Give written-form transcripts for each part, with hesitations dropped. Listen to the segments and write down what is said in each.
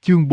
Chương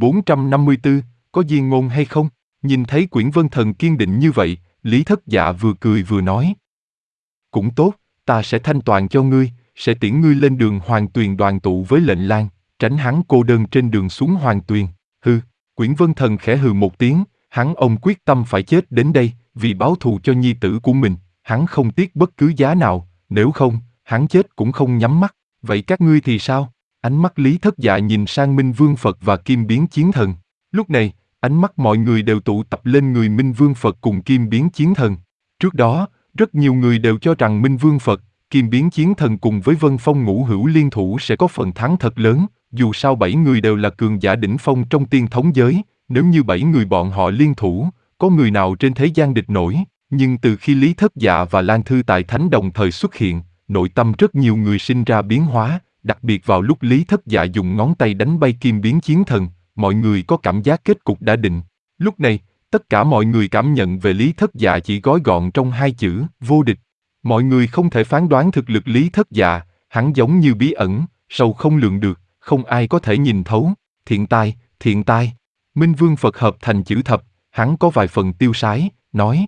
4454, có di ngôn hay không? Nhìn thấy Quyển Vân Thần kiên định như vậy, Lý Thất Dạ vừa cười vừa nói. Cũng tốt, ta sẽ thanh toàn cho ngươi, sẽ tiễn ngươi lên đường Hoàng Tuyền đoàn tụ với Lệnh Lang, tránh hắn cô đơn trên đường xuống Hoàng Tuyền. Hừ, Quyển Vân Thần khẽ hừ một tiếng, ông quyết tâm phải chết đến đây, vì báo thù cho nhi tử của mình, hắn không tiếc bất cứ giá nào, nếu không, hắn chết cũng không nhắm mắt. Vậy các ngươi thì sao? Ánh mắt Lý Thất Dạ nhìn sang Minh Vương Phật và Kim Biến Chiến Thần. Lúc này, ánh mắt mọi người đều tụ tập lên người Minh Vương Phật cùng Kim Biến Chiến Thần. Trước đó, rất nhiều người đều cho rằng Minh Vương Phật, Kim Biến Chiến Thần cùng với Vân Phong Ngũ Hữu liên thủ sẽ có phần thắng thật lớn, dù sao 7 người đều là cường giả đỉnh phong trong tiên thống giới, nếu như 7 người bọn họ liên thủ, có người nào trên thế gian địch nổi. Nhưng từ khi Lý Thất Dạ và Lan Thư Tài Thánh đồng thời xuất hiện, nội tâm rất nhiều người sinh ra biến hóa, đặc biệt vào lúc Lý Thất Dạ dùng ngón tay đánh bay Kim Biến Chiến Thần, mọi người có cảm giác kết cục đã định. Lúc này, tất cả mọi người cảm nhận về Lý Thất Dạ chỉ gói gọn trong 2 chữ, vô địch. Mọi người không thể phán đoán thực lực Lý Thất Dạ, hắn giống như bí ẩn, sâu không lường được, không ai có thể nhìn thấu. Thiện tai, thiện tai. Minh Vương Phật hợp thành chữ thập, hắn có vài phần tiêu sái, nói.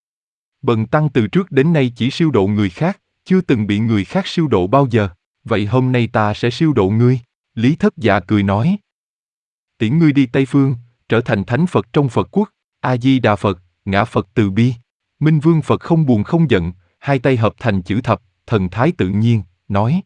Bần tăng từ trước đến nay chỉ siêu độ người khác, chưa từng bị người khác siêu độ bao giờ. Vậy hôm nay ta sẽ siêu độ ngươi. Lý Thất Dạ cười nói. Tiễn ngươi đi Tây Phương, trở thành thánh Phật trong Phật quốc. A-di-đà Phật, ngã Phật từ bi. Minh Vương Phật không buồn không giận, hai tay hợp thành chữ thập, thần thái tự nhiên, nói.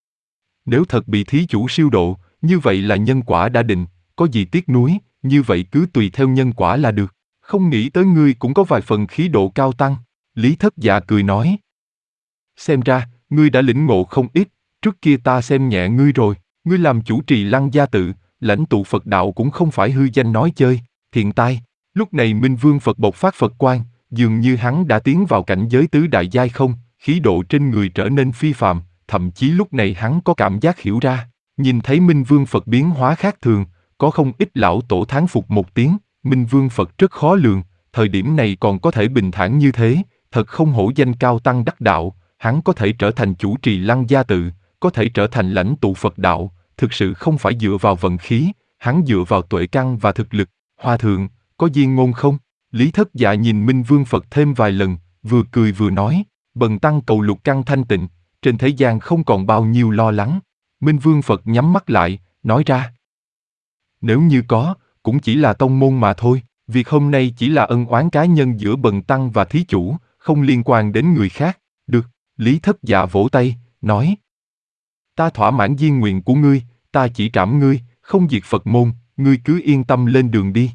Nếu thật bị thí chủ siêu độ, như vậy là nhân quả đã định, có gì tiếc nuối, như vậy cứ tùy theo nhân quả là được. Không nghĩ tới ngươi cũng có vài phần khí độ cao tăng. Lý Thất Dạ cười nói. Xem ra, ngươi đã lĩnh ngộ không ít, trước kia ta xem nhẹ ngươi rồi, ngươi làm chủ trì Lăng Gia tự, lãnh tụ Phật đạo cũng không phải hư danh nói chơi, thiện tai. Lúc này Minh Vương Phật bộc phát Phật quang, dường như hắn đã tiến vào cảnh giới tứ đại giai không, khí độ trên người trở nên phi phàm, thậm chí lúc này hắn có cảm giác hiểu ra, nhìn thấy Minh Vương Phật biến hóa khác thường, có không ít lão tổ thán phục một tiếng, Minh Vương Phật rất khó lường, thời điểm này còn có thể bình thản như thế, thật không hổ danh cao tăng đắc đạo, hắn có thể trở thành chủ trì Lăng Gia tự, có thể trở thành lãnh tụ Phật đạo, thực sự không phải dựa vào vận khí, hắn dựa vào tuệ căn và thực lực. Hòa thượng, có di ngôn không? Lý Thất Dạ nhìn Minh Vương Phật thêm vài lần, vừa cười vừa nói, bần tăng cầu lục căn thanh tịnh, trên thế gian không còn bao nhiêu lo lắng. Minh Vương Phật nhắm mắt lại, nói ra. Nếu như có, cũng chỉ là tông môn mà thôi, việc hôm nay chỉ là ân oán cá nhân giữa bần tăng và thí chủ, không liên quan đến người khác. Được, Lý Thất Dạ vỗ tay, nói. Ta thỏa mãn diên nguyện của ngươi, ta chỉ trảm ngươi, không diệt Phật môn, ngươi cứ yên tâm lên đường đi.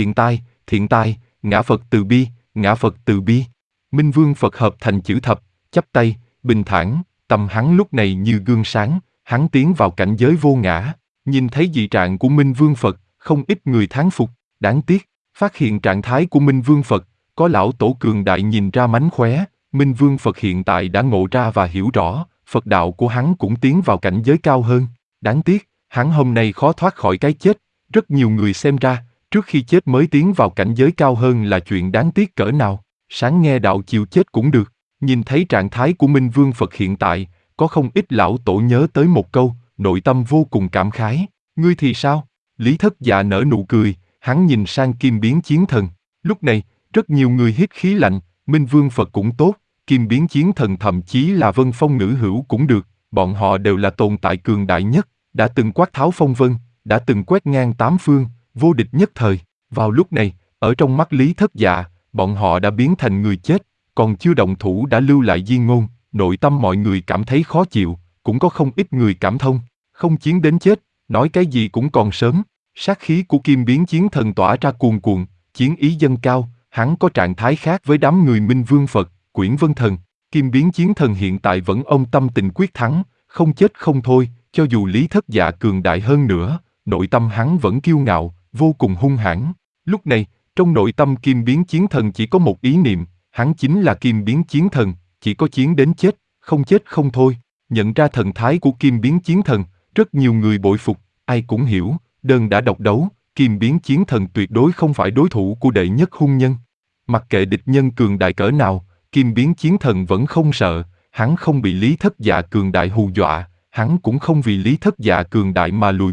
Thiện tai, ngã Phật từ bi, ngã Phật từ bi. Minh Vương Phật hợp thành chữ thập, chắp tay, bình thản, tâm hắn lúc này như gương sáng, hắn tiến vào cảnh giới vô ngã. Nhìn thấy dị trạng của Minh Vương Phật, không ít người thán phục, đáng tiếc, phát hiện trạng thái của Minh Vương Phật, có lão tổ cường đại nhìn ra mánh khóe, Minh Vương Phật hiện tại đã ngộ ra và hiểu rõ, Phật đạo của hắn cũng tiến vào cảnh giới cao hơn. Đáng tiếc, hắn hôm nay khó thoát khỏi cái chết, rất nhiều người xem ra, trước khi chết mới tiến vào cảnh giới cao hơn là chuyện đáng tiếc cỡ nào, sáng nghe đạo chiều chết cũng được. Nhìn thấy trạng thái của Minh Vương Phật hiện tại, có không ít lão tổ nhớ tới một câu, nội tâm vô cùng cảm khái. Ngươi thì sao? Lý Thất Dạ nở nụ cười, hắn nhìn sang Kim Biến Chiến Thần. Lúc này, rất nhiều người hít khí lạnh, Minh Vương Phật cũng tốt, Kim Biến Chiến Thần thậm chí là Vân Phong Ngữ Hữu cũng được, bọn họ đều là tồn tại cường đại nhất, đã từng quát tháo phong vân, đã từng quét ngang tám phương, vô địch nhất thời. Vào lúc này, ở trong mắt Lý Thất Dạ, bọn họ đã biến thành người chết, còn chưa động thủ đã lưu lại di ngôn, nội tâm mọi người cảm thấy khó chịu, cũng có không ít người cảm thông, không chiến đến chết, nói cái gì cũng còn sớm. Sát khí của Kim Biến Chiến Thần tỏa ra cuồn cuộn, chiến ý dâng cao, hắn có trạng thái khác với đám người Minh Vương Phật, Quyển Vân Thần. Kim Biến Chiến Thần hiện tại vẫn ôm tâm tình quyết thắng, không chết không thôi, cho dù Lý Thất Dạ cường đại hơn nữa, nội tâm hắn vẫn kiêu ngạo, vô cùng hung hãn. Lúc này, trong nội tâm Kim Biến Chiến Thần chỉ có một ý niệm, hắn chính là Kim Biến Chiến Thần, chỉ có chiến đến chết không thôi. Nhận ra thần thái của Kim Biến Chiến Thần, rất nhiều người bội phục, ai cũng hiểu, đơn đã độc đấu, Kim Biến Chiến Thần tuyệt đối không phải đối thủ của đệ nhất hung nhân. Mặc kệ địch nhân cường đại cỡ nào, Kim Biến Chiến Thần vẫn không sợ, hắn không bị Lý Thất Dạ cường đại hù dọa, hắn cũng không vì Lý Thất Dạ cường đại mà lùi bước,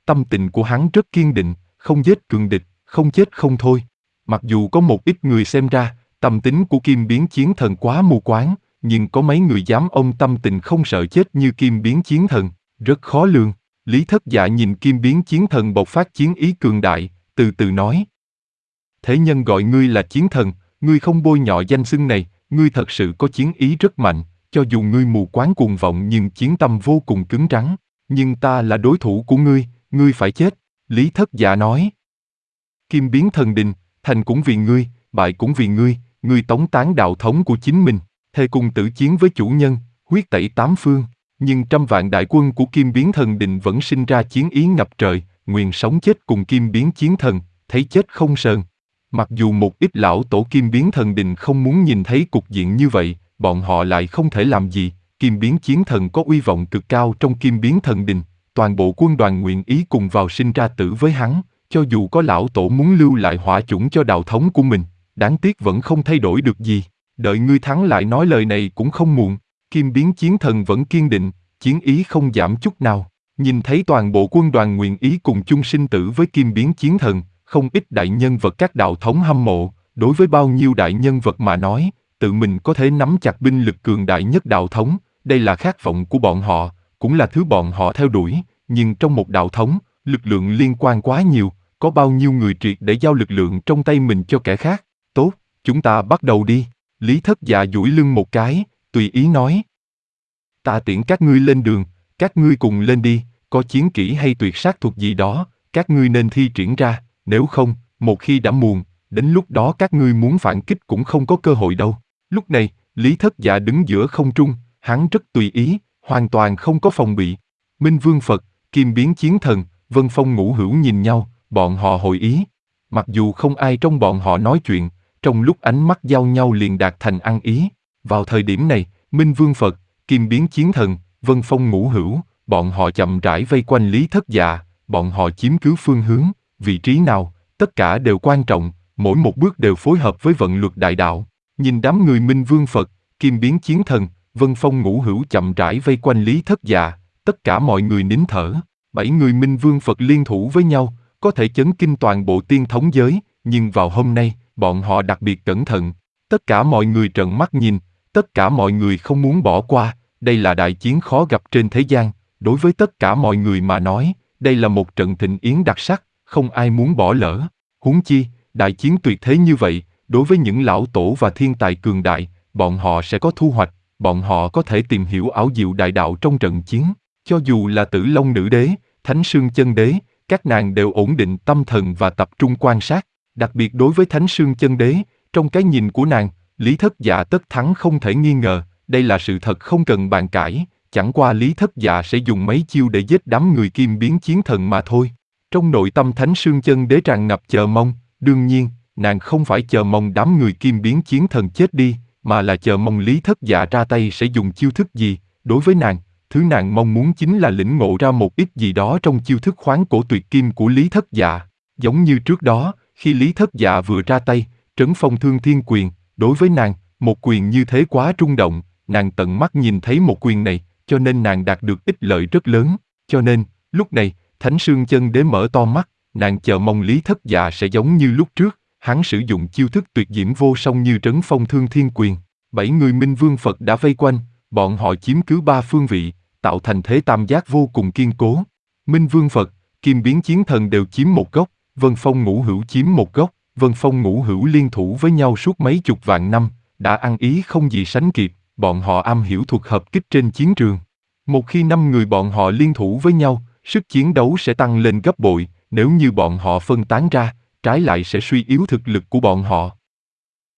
tâm tình của hắn rất kiên định, không giết cường địch, không chết không thôi. Mặc dù có một ít người xem ra, tâm tính của Kim Biến Chiến Thần quá mù quáng, nhưng có mấy người dám ôm tâm tình không sợ chết như Kim Biến Chiến Thần, rất khó lường. Lý Thất Dạ nhìn Kim Biến Chiến Thần bộc phát chiến ý cường đại, từ từ nói. Thế nhân gọi ngươi là chiến thần, ngươi không bôi nhọ danh xưng này, ngươi thật sự có chiến ý rất mạnh, cho dù ngươi mù quáng cuồng vọng nhưng chiến tâm vô cùng cứng rắn. Nhưng ta là đối thủ của ngươi phải chết, Lý Thất Dạ nói. Kim Biến Thần Đình, thành cũng vì ngươi, bại cũng vì ngươi tống tán đạo thống của chính mình, thề cùng tử chiến với chủ nhân, huyết tẩy tám phương. Nhưng trăm vạn đại quân của Kim Biến Thần Đình vẫn sinh ra chiến ý ngập trời, nguyện sống chết cùng Kim Biến Chiến Thần, thấy chết không sờn. Mặc dù một ít lão tổ Kim Biến Thần Đình không muốn nhìn thấy cục diện như vậy, bọn họ lại không thể làm gì. Kim Biến Chiến Thần có uy vọng cực cao trong Kim Biến Thần Đình, toàn bộ quân đoàn nguyện ý cùng vào sinh ra tử với hắn, cho dù có lão tổ muốn lưu lại hỏa chủng cho đạo thống của mình, đáng tiếc vẫn không thay đổi được gì. Đợi ngươi thắng lại nói lời này cũng không muộn. Kim Biến Chiến Thần vẫn kiên định, chiến ý không giảm chút nào. Nhìn thấy toàn bộ quân đoàn nguyện ý cùng chung sinh tử với Kim Biến Chiến Thần, không ít đại nhân vật các đạo thống hâm mộ. Đối với bao nhiêu đại nhân vật mà nói, tự mình có thể nắm chặt binh lực cường đại nhất đạo thống, đây là khát vọng của bọn họ, cũng là thứ bọn họ theo đuổi. Nhưng trong một đạo thống, lực lượng liên quan quá nhiều, có bao nhiêu người triệt để giao lực lượng trong tay mình cho kẻ khác. Tốt, chúng ta bắt đầu đi. Lý Thất Dạ duỗi lưng một cái, tùy ý nói. Ta tiễn các ngươi lên đường, các ngươi cùng lên đi, có chiến kỹ hay tuyệt sát thuật gì đó, các ngươi nên thi triển ra, nếu không, một khi đã muộn, đến lúc đó các ngươi muốn phản kích cũng không có cơ hội đâu. Lúc này, Lý Thất Dạ đứng giữa không trung, hắn rất tùy ý, hoàn toàn không có phòng bị. Minh Vương Phật, Kim Biến Chiến Thần, Vân Phong Ngũ Hữu nhìn nhau, bọn họ hội ý. Mặc dù không ai trong bọn họ nói chuyện, trong lúc ánh mắt giao nhau liền đạt thành ăn ý. Vào thời điểm này, Minh Vương Phật, Kim Biến Chiến Thần, Vân Phong Ngũ Hữu, bọn họ chậm rãi vây quanh Lý Thất Dạ, bọn họ chiếm cứ phương hướng, vị trí nào, tất cả đều quan trọng, mỗi một bước đều phối hợp với vận luật đại đạo. Nhìn đám người Minh Vương Phật, Kim Biến Chiến Thần, Vân Phong Ngũ Hữu chậm rãi vây quanh Lý Thất Dạ, tất cả mọi người nín thở. 7 người Minh Vương Phật liên thủ với nhau, có thể chấn kinh toàn bộ tiên thống giới, nhưng vào hôm nay, bọn họ đặc biệt cẩn thận. Tất cả mọi người trợn mắt nhìn, tất cả mọi người không muốn bỏ qua, đây là đại chiến khó gặp trên thế gian, đối với tất cả mọi người mà nói, đây là một trận thịnh yến đặc sắc, không ai muốn bỏ lỡ. Huống chi, đại chiến tuyệt thế như vậy, đối với những lão tổ và thiên tài cường đại, bọn họ sẽ có thu hoạch, bọn họ có thể tìm hiểu ảo diệu đại đạo trong trận chiến. Cho dù là Tử Long Nữ Đế, Thánh Sương Chân Đế, các nàng đều ổn định tâm thần và tập trung quan sát. Đặc biệt đối với Thánh Sương Chân Đế, trong cái nhìn của nàng, Lý Thất Dạ tất thắng không thể nghi ngờ, đây là sự thật không cần bàn cãi, chẳng qua Lý Thất Dạ sẽ dùng mấy chiêu để giết đám người Kim Biến Chiến Thần mà thôi. Trong nội tâm Thánh Sương Chân Đế tràn ngập chờ mong, đương nhiên, nàng không phải chờ mong đám người Kim Biến Chiến Thần chết đi, mà là chờ mong Lý Thất Dạ ra tay sẽ dùng chiêu thức gì. Đối với nàng, thứ nàng mong muốn chính là lĩnh ngộ ra một ít gì đó trong chiêu thức khoáng cổ tuyệt kim của Lý Thất Dạ. Giống như trước đó, khi Lý Thất Dạ vừa ra tay, trấn phong thương thiên quyền, đối với nàng, một quyền như thế quá rung động, nàng tận mắt nhìn thấy một quyền này, cho nên nàng đạt được ích lợi rất lớn. Cho nên, lúc này, Thánh Sương Chân Đế mở to mắt, nàng chờ mong Lý Thất Dạ sẽ giống như lúc trước, hắn sử dụng chiêu thức tuyệt diễm vô song như trấn phong thương thiên quyền. 7 người Minh Vương Phật đã vây quanh, bọn họ chiếm cứ 3 phương vị, tạo thành thế tam giác vô cùng kiên cố. Minh Vương Phật, Kim Biến Chiến Thần đều chiếm một góc, Vân Phong Ngũ Hữu chiếm một góc, Vân Phong Ngũ Hữu liên thủ với nhau suốt mấy chục vạn năm, đã ăn ý không gì sánh kịp, bọn họ am hiểu thuật hợp kích trên chiến trường. Một khi 5 người bọn họ liên thủ với nhau, sức chiến đấu sẽ tăng lên gấp bội, nếu như bọn họ phân tán ra, trái lại sẽ suy yếu thực lực của bọn họ.